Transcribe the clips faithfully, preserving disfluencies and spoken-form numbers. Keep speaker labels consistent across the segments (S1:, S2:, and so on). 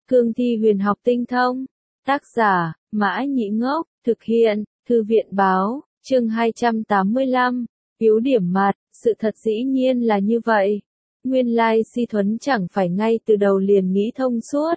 S1: Cương thi huyền học tinh thông. Tác giả, Mã Nhĩ Ngốc, thực hiện, Thư viện Báo, chương hai trăm tám mươi lăm, yếu điểm mặt, sự thật dĩ nhiên là như vậy. Nguyên lai Si Thuấn chẳng phải ngay từ đầu liền nghĩ thông suốt.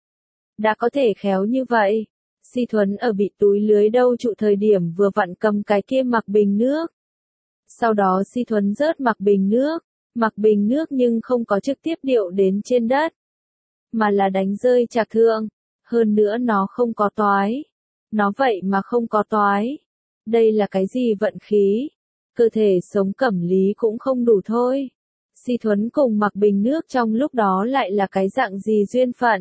S1: Đã có thể khéo như vậy. Si Thuấn ở bị túi lưới đâu trụ thời điểm vừa vặn cầm cái kia mặc bình nước. Sau đó Si Thuấn rớt mặc bình nước, mặc bình nước nhưng không có trực tiếp điệu đến trên đất, mà là đánh rơi trạc thượng, hơn nữa nó không có toái. Nó vậy mà không có toái. Đây là cái gì vận khí? Cơ thể sống cẩm lý cũng không đủ thôi. Si Thuấn cùng mặc bình nước trong lúc đó lại là cái dạng gì duyên phận?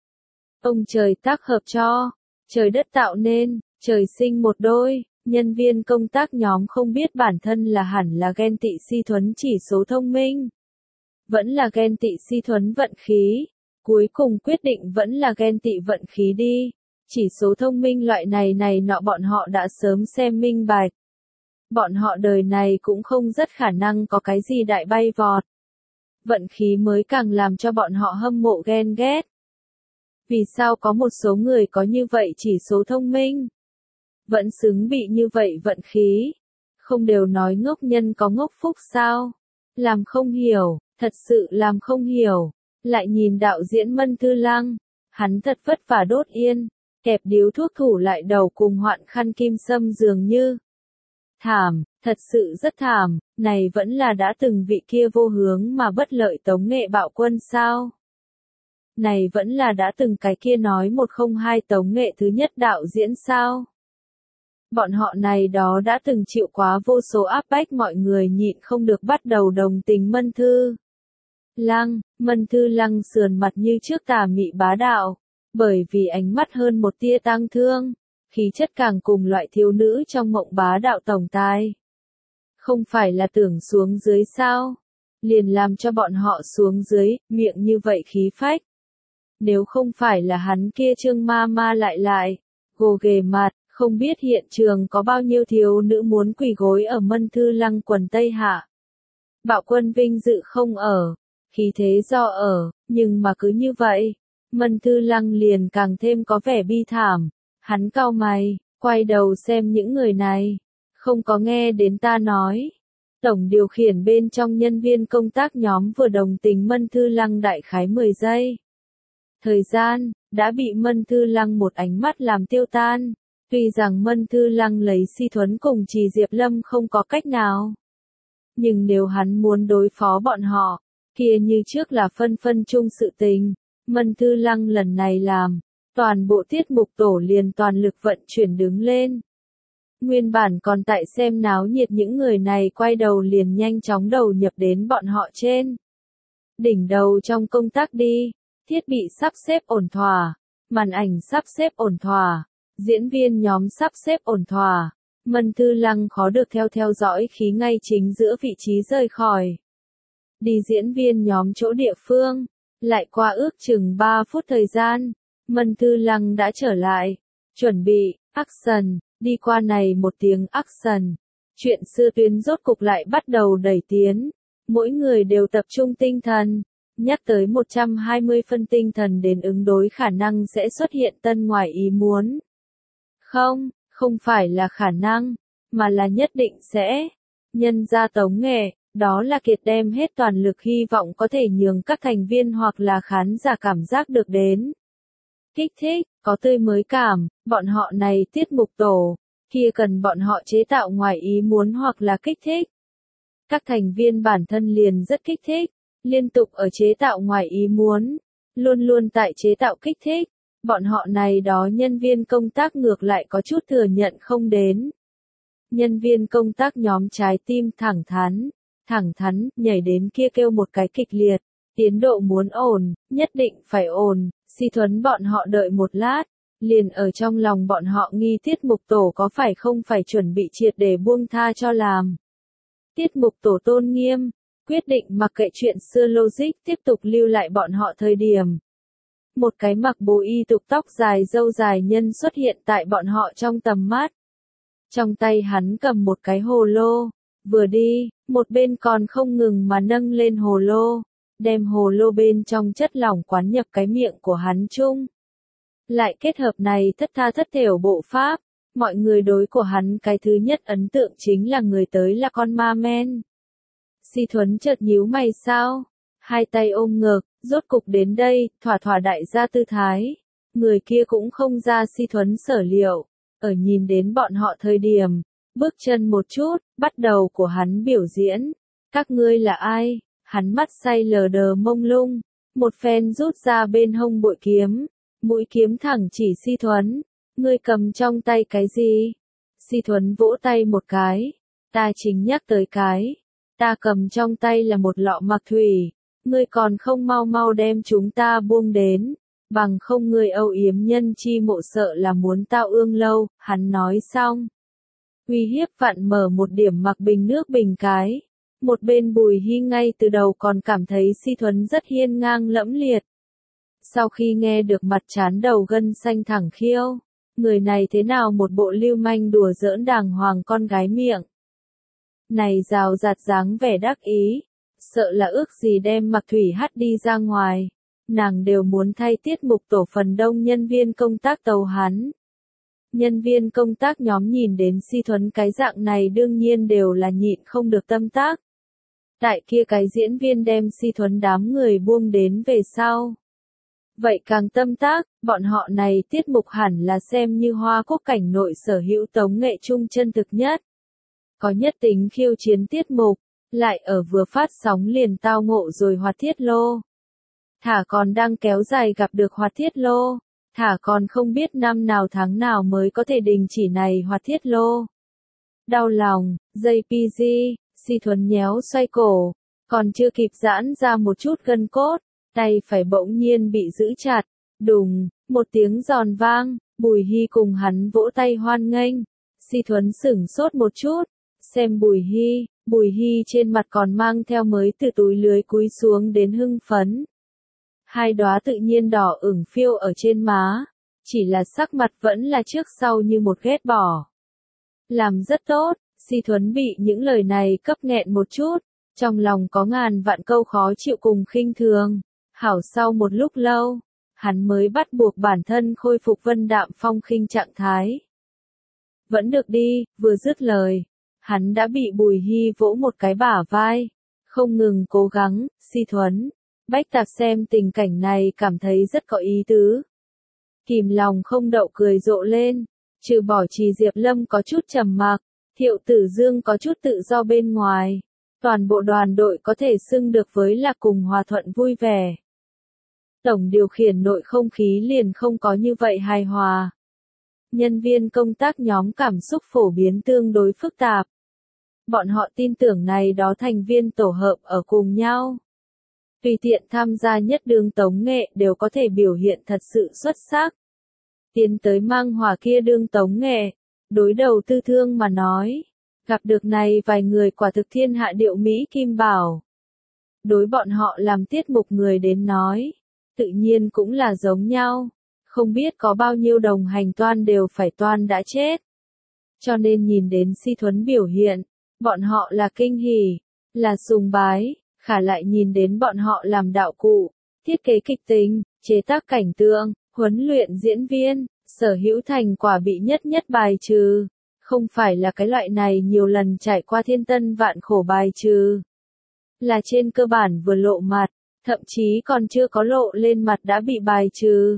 S1: Ông trời tác hợp cho, trời đất tạo nên, trời sinh một đôi. Nhân viên công tác nhóm không biết bản thân là hẳn là ghen tị Si Thuấn chỉ số thông minh, vẫn là ghen tị Si Thuấn vận khí. Cuối cùng quyết định vẫn là ghen tị vận khí đi. Chỉ số thông minh loại này này nọ bọn họ đã sớm xem minh bạch. Bọn họ đời này cũng không rất khả năng có cái gì đại bay vọt. Vận khí mới càng làm cho bọn họ hâm mộ ghen ghét. Vì sao có một số người có như vậy chỉ số thông minh? Vẫn xứng bị như vậy vận khí. Không đều nói ngốc nhân có ngốc phúc sao? Làm không hiểu, thật sự làm không hiểu. Lại nhìn đạo diễn Mân Tư Lăng, hắn thật vất vả đốt yên, kẹp điếu thuốc thủ lại đầu cùng hoạn khăn kim sâm dường như. Thảm, thật sự rất thảm, này vẫn là đã từng vị kia vô hướng mà bất lợi Tống Nghệ Bạo Quân sao? Này vẫn là đã từng cái kia nói một không hai Tống Nghệ thứ nhất đạo diễn sao? Bọn họ này đó đã từng chịu quá vô số áp bách mọi người nhịn không được bắt đầu đồng tình Mân Thư Lăng. Mân Thư Lăng sườn mặt như trước tà mị bá đạo, bởi vì ánh mắt hơn một tia tang thương, khí chất càng cùng loại thiếu nữ trong mộng bá đạo tổng tài. Không phải là tưởng xuống dưới sao? Liền làm cho bọn họ xuống dưới, miệng như vậy khí phách. Nếu không phải là hắn kia trương ma ma lại lại, gồ ghề mặt, không biết hiện trường có bao nhiêu thiếu nữ muốn quỳ gối ở Mân Thư Lăng quần tây hạ. Bạo Quân vinh dự không ở, khí thế do ở, nhưng mà cứ như vậy, Mân Thư Lăng liền càng thêm có vẻ bi thảm. Hắn cau mày, quay đầu xem những người này, không có nghe đến ta nói. Tổng điều khiển bên trong nhân viên công tác nhóm vừa đồng tình Mân Thư Lăng đại khái mười giây. Thời gian, đã bị Mân Thư Lăng một ánh mắt làm tiêu tan. Tuy rằng Mân Thư Lăng lấy Si Thuấn cùng Trì Diệp Lâm không có cách nào. Nhưng nếu hắn muốn đối phó bọn họ, kia như trước là phân phân chung sự tình. Mân Thư Lăng lần này làm, toàn bộ tiết mục tổ liền toàn lực vận chuyển đứng lên. Nguyên bản còn tại xem náo nhiệt những người này quay đầu liền nhanh chóng đầu nhập đến bọn họ trên đỉnh đầu trong công tác đi. Thiết bị sắp xếp ổn thỏa, màn ảnh sắp xếp ổn thỏa, diễn viên nhóm sắp xếp ổn thỏa. Mân Thư Lăng khó được theo theo dõi khí ngay chính giữa vị trí rời khỏi. Đi diễn viên nhóm chỗ địa phương, lại qua ước chừng ba phút thời gian, Mân Thư Lăng đã trở lại, chuẩn bị, action, đi qua này một tiếng action. Chuyện xưa tuyến rốt cục lại bắt đầu đẩy tiến, mỗi người đều tập trung tinh thần, nhắc tới một trăm hai mươi phân tinh thần đến ứng đối khả năng sẽ xuất hiện tân ngoài ý muốn. Không, không phải là khả năng, mà là nhất định sẽ. Nhân ra Tống Nghệ, đó là kiệt đem hết toàn lực hy vọng có thể nhường các thành viên hoặc là khán giả cảm giác được đến. Kích thích, có tươi mới cảm, bọn họ này tiết mục tổ, kia cần bọn họ chế tạo ngoài ý muốn hoặc là kích thích. Các thành viên bản thân liền rất kích thích, liên tục ở chế tạo ngoài ý muốn, luôn luôn tại chế tạo kích thích. Bọn họ này đó nhân viên công tác ngược lại có chút thừa nhận không đến. Nhân viên công tác nhóm trái tim thẳng thắn, thẳng thắn, nhảy đến kia kêu một cái kịch liệt, tiến độ muốn ổn, nhất định phải ổn. Si Thuấn bọn họ đợi một lát, liền ở trong lòng bọn họ nghi tiết mục tổ có phải không phải chuẩn bị triệt để buông tha cho làm. Tiết mục tổ tôn nghiêm, quyết định mặc kệ chuyện xưa logic tiếp tục lưu lại bọn họ thời điểm. Một cái mặc bố y tục tóc dài râu dài nhân xuất hiện tại bọn họ trong tầm mắt. Trong tay hắn cầm một cái hồ lô, vừa đi, một bên còn không ngừng mà nâng lên hồ lô. đem hồ lô bên trong chất lỏng quán nhập cái miệng của hắn chung. Lại kết hợp này thất tha thất thểu bộ pháp, mọi người đối của hắn cái thứ nhất ấn tượng chính là người tới là con ma men. Si Thuấn chợt nhíu mày sao, hai tay ôm ngực, rốt cục đến đây, thỏa thỏa đại gia tư thái. Người kia cũng không ra Si Thuấn sở liệu, ở nhìn đến bọn họ thời điểm, bước chân một chút, bắt đầu của hắn biểu diễn. Các ngươi là ai? Hắn mắt say lờ đờ mông lung, một phen rút ra bên hông bội kiếm, mũi kiếm thẳng chỉ Si Thuấn. Ngươi cầm trong tay cái gì? Si Thuấn vỗ tay một cái, ta chính nhắc tới cái. Ta cầm trong tay là một lọ mạc thủy, ngươi còn không mau mau đem chúng ta buông đến, bằng không ngươi âu yếm nhân chi mộ sợ là muốn tao ương lâu. Hắn nói xong, uy hiếp vặn mở một điểm mặc bình nước bình cái. Một bên Bùi Hi ngay từ đầu còn cảm thấy Si Thuấn rất hiên ngang lẫm liệt. Sau khi nghe được mặt chán đầu gân xanh thẳng khiêu, người này thế nào một bộ lưu manh đùa giỡn đàng hoàng con gái miệng. Này rào rạt dáng vẻ đắc ý, sợ là ước gì đem Mạc Thủy hắt đi ra ngoài. Nàng đều muốn thay tiết mục tổ phần đông nhân viên công tác tấu hắn. Nhân viên công tác nhóm nhìn đến Si Thuấn cái dạng này đương nhiên đều là nhịn không được tâm tác. Tại kia cái diễn viên đem Si Thuấn đám người buông đến về sau. Vậy càng tâm tác, bọn họ này tiết mục hẳn là xem như Hoa Quốc cảnh nội sở hữu tống nghệ chung chân thực nhất. Có nhất tính khiêu chiến tiết mục, lại ở vừa phát sóng liền tao ngộ rồi Hoạt Thiết Lô. Thả còn đang kéo dài gặp được Hoạt Thiết Lô, thả còn không biết năm nào tháng nào mới có thể đình chỉ này Hoạt Thiết Lô. Đau lòng, dây pi gi, Si Thuấn nhéo xoay cổ, còn chưa kịp giãn ra một chút gân cốt, tay phải bỗng nhiên bị giữ chặt, đùng, một tiếng giòn vang, Bùi Hi cùng hắn vỗ tay hoan nghênh. Si Thuấn sửng sốt một chút, xem Bùi Hi, Bùi Hi trên mặt còn mang theo mới từ túi lưới cúi xuống đến hưng phấn. Hai đóa tự nhiên đỏ ửng phiêu ở trên má, chỉ là sắc mặt vẫn là trước sau như một ghét bỏ. Làm rất tốt, Si Thuấn bị những lời này cấp nghẹn một chút, trong lòng có ngàn vạn câu khó chịu cùng khinh thường. Hảo sau một lúc lâu, hắn mới bắt buộc bản thân khôi phục vân đạm phong khinh trạng thái. Vẫn được đi, vừa dứt lời, hắn đã bị Bùi Hi vỗ một cái bả vai, không ngừng cố gắng. Si Thuấn, Bách Tạp xem tình cảnh này cảm thấy rất có ý tứ. Kìm lòng không đậu cười rộ lên, trừ bỏ Trì Diệp Lâm có chút trầm mặc, Thiệu Tử Dương có chút tự do bên ngoài, toàn bộ đoàn đội có thể xưng được với là cùng hòa thuận vui vẻ. Tổng điều khiển nội không khí liền không có như vậy hài hòa. Nhân viên công tác nhóm cảm xúc phổ biến tương đối phức tạp. Bọn họ tin tưởng này đó thành viên tổ hợp ở cùng nhau. Tùy tiện tham gia nhất đường tống nghệ đều có thể biểu hiện thật sự xuất sắc. Tiến tới mang hòa kia đương tống nghệ, đối đầu tư thương mà nói. Gặp được này vài người quả thực thiên hạ điệu Mỹ Kim Bảo. Đối bọn họ làm tiết mục người đến nói, tự nhiên cũng là giống nhau. Không biết có bao nhiêu đồng hành toan đều phải toan đã chết. Cho nên nhìn đến Si Thuấn biểu hiện, bọn họ là kinh hỉ, là sùng bái, khả lại nhìn đến bọn họ làm đạo cụ, thiết kế kịch tính, chế tác cảnh tượng, huấn luyện diễn viên, sở hữu thành quả bị nhất nhất bài trừ. Không phải là cái loại này nhiều lần trải qua thiên tân vạn khổ bài trừ. Là trên cơ bản vừa lộ mặt, thậm chí còn chưa có lộ lên mặt đã bị bài trừ.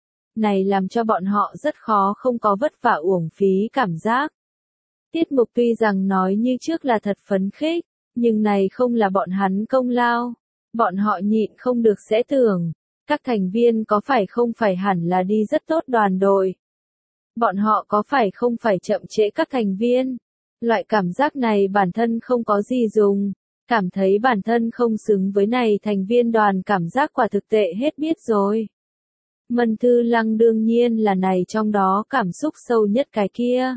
S1: Này làm cho bọn họ rất khó không có vất vả uổng phí cảm giác. Tiết mục tuy rằng nói như trước là thật phấn khích, nhưng này không là bọn hắn công lao. Bọn họ nhịn không được sẽ tưởng, các thành viên có phải không phải hẳn là đi rất tốt đoàn đội. Bọn họ có phải không phải chậm trễ các thành viên. Loại cảm giác này bản thân không có gì dùng. Cảm thấy bản thân không xứng với này thành viên đoàn cảm giác quả thực tệ hết biết rồi. Mân Thư Lăng đương nhiên là này trong đó cảm xúc sâu nhất cái kia.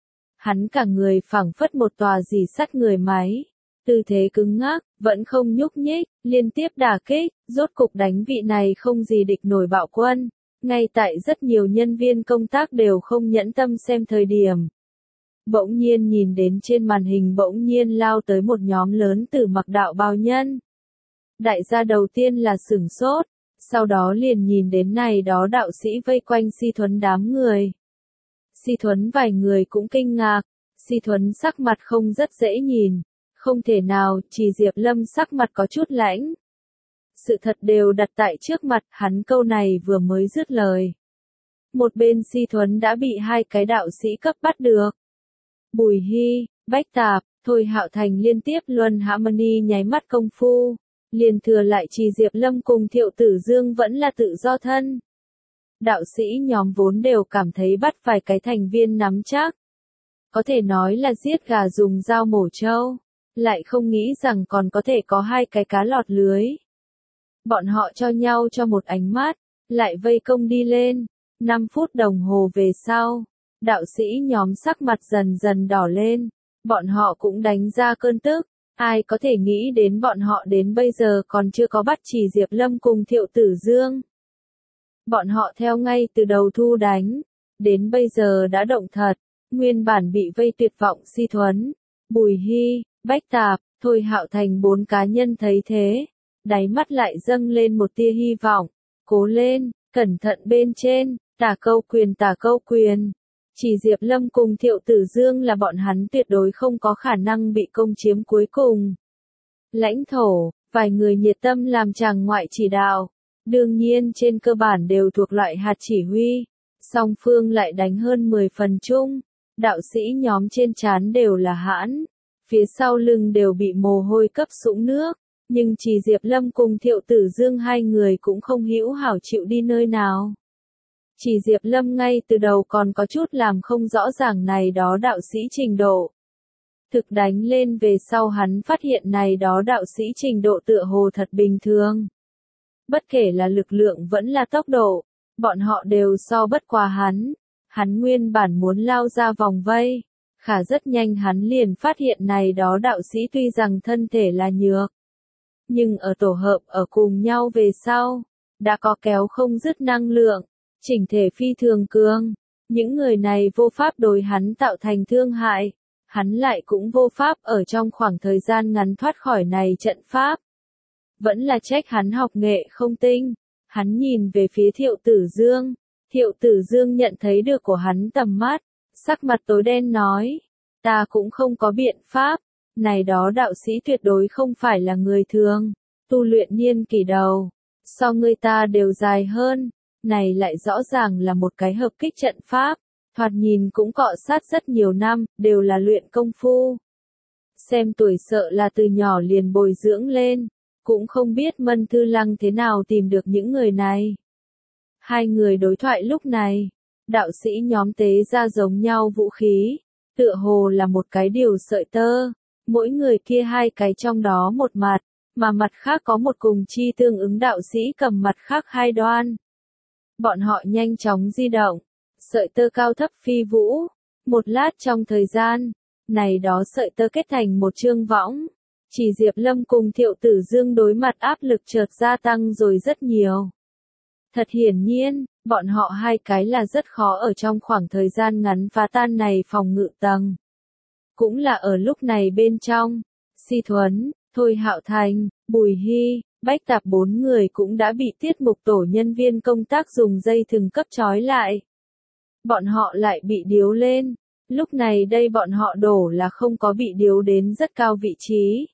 S1: Hắn cả người phảng phất một tòa dì sắt người máy, tư thế cứng ngắc, vẫn không nhúc nhích, liên tiếp đả kích, rốt cục đánh vị này không gì địch nổi bạo quân. Ngay tại rất nhiều nhân viên công tác đều không nhẫn tâm xem thời điểm. Bỗng nhiên nhìn đến trên màn hình bỗng nhiên lao tới một nhóm lớn tử mặc đạo bào nhân. Đại gia đầu tiên là sửng sốt, sau đó liền nhìn đến này đó đạo sĩ vây quanh Si Thuấn đám người. Si Thuấn vài người cũng kinh ngạc, Si Thuấn sắc mặt không rất dễ nhìn, không thể nào, chỉ Diệp Lâm sắc mặt có chút lãnh. Sự thật đều đặt tại trước mặt, hắn câu này vừa mới dứt lời. Một bên Si Thuấn đã bị hai cái đạo sĩ cấp bắt được. Bùi Hy, Bách Tạp, Thôi Hạo Thành liên tiếp luân Harmony nháy mắt công phu, liền thừa lại chỉ Diệp Lâm cùng Thiệu Tử Dương vẫn là tự do thân. Đạo sĩ nhóm vốn đều cảm thấy bắt vài cái thành viên nắm chắc. Có thể nói là giết gà dùng dao mổ trâu, lại không nghĩ rằng còn có thể có hai cái cá lọt lưới. Bọn họ cho nhau cho một ánh mắt, lại vây công đi lên. năm phút đồng hồ về sau, đạo sĩ nhóm sắc mặt dần dần đỏ lên, bọn họ cũng đánh ra cơn tức, ai có thể nghĩ đến bọn họ đến bây giờ còn chưa có bắt chỉ Diệp Lâm cùng Thiệu Tử Dương. Bọn họ theo ngay từ đầu thu đánh, đến bây giờ đã động thật, nguyên bản bị vây tuyệt vọng Si Thuấn, Bùi Hy, Bách Tạp, Thôi Hạo Thành bốn cá nhân thấy thế, đáy mắt lại dâng lên một tia hy vọng, cố lên, cẩn thận bên trên, tả câu quyền tả câu quyền. Chỉ Diệp Lâm cùng Thiệu Tử Dương là bọn hắn tuyệt đối không có khả năng bị công chiếm cuối cùng. Lãnh thổ, vài người nhiệt tâm làm chàng ngoại chỉ đạo, đương nhiên trên cơ bản đều thuộc loại hạt chỉ huy, song phương lại đánh hơn mười phần chung, đạo sĩ nhóm trên trán đều là hãn, phía sau lưng đều bị mồ hôi cấp sũng nước, nhưng chỉ Diệp Lâm cùng Thiệu Tử Dương hai người cũng không hữu hảo chịu đi nơi nào. Chỉ Diệp Lâm ngay từ đầu còn có chút làm không rõ ràng này đó đạo sĩ trình độ. Thực đánh lên về sau hắn phát hiện này đó đạo sĩ trình độ tựa hồ thật bình thường. Bất kể là lực lượng vẫn là tốc độ, bọn họ đều so bất qua hắn. Hắn nguyên bản muốn lao ra vòng vây, khả rất nhanh hắn liền phát hiện này đó đạo sĩ tuy rằng thân thể là nhược, nhưng ở tổ hợp ở cùng nhau về sau, đã có kéo không dứt năng lượng, chỉnh thể phi thường cường. Những người này vô pháp đối hắn tạo thành thương hại, hắn lại cũng vô pháp ở trong khoảng thời gian ngắn thoát khỏi này trận pháp. Vẫn là trách hắn học nghệ không tinh, hắn nhìn về phía Thiệu Tử Dương, Thiệu Tử Dương nhận thấy được của hắn tầm mắt, sắc mặt tối đen nói, ta cũng không có biện pháp, này đó đạo sĩ tuyệt đối không phải là người thường, tu luyện niên kỷ đầu, so người ta đều dài hơn, này lại rõ ràng là một cái hợp kích trận pháp, thoạt nhìn cũng cọ sát rất nhiều năm, đều là luyện công phu. Xem tuổi sợ là từ nhỏ liền bồi dưỡng lên, cũng không biết Mân Thư Lăng thế nào tìm được những người này. Hai người đối thoại lúc này, đạo sĩ nhóm tế ra giống nhau vũ khí, tựa hồ là một cái điều sợi tơ, mỗi người kia hai cái trong đó một mặt, mà mặt khác có một cùng chi tương ứng đạo sĩ cầm mặt khác hai đoan. Bọn họ nhanh chóng di động, sợi tơ cao thấp phi vũ, một lát trong thời gian, này đó sợi tơ kết thành một chương võng, chỉ Diệp Lâm cùng Thiệu Tử Dương đối mặt áp lực chợt gia tăng rồi rất nhiều. Thật hiển nhiên, bọn họ hai cái là rất khó ở trong khoảng thời gian ngắn phá tan này phòng ngự tầng. Cũng là ở lúc này bên trong, Si Thuấn, Thôi Hạo Thành, Bùi Hy, Bách Tạp bốn người cũng đã bị tiết mục tổ nhân viên công tác dùng dây thừng cấp trói lại. Bọn họ lại bị điếu lên, lúc này đây bọn họ đổ là không có bị điếu đến rất cao vị trí.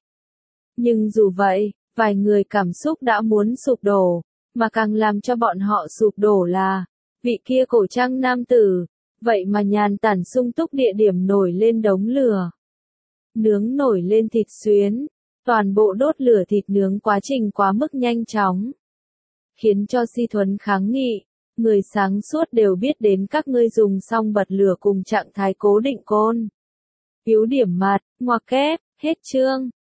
S1: Nhưng dù vậy, vài người cảm xúc đã muốn sụp đổ, mà càng làm cho bọn họ sụp đổ là, vị kia cổ trang nam tử, vậy mà nhàn tản sung túc địa điểm nổi lên đống lửa. Nướng nổi lên thịt xuyến, toàn bộ đốt lửa thịt nướng quá trình quá mức nhanh chóng. Khiến cho Si Thuấn kháng nghị, người sáng suốt đều biết đến các ngươi dùng xong bật lửa cùng trạng thái cố định côn. Yếu điểm mặt, ngoặc kép, hết chương.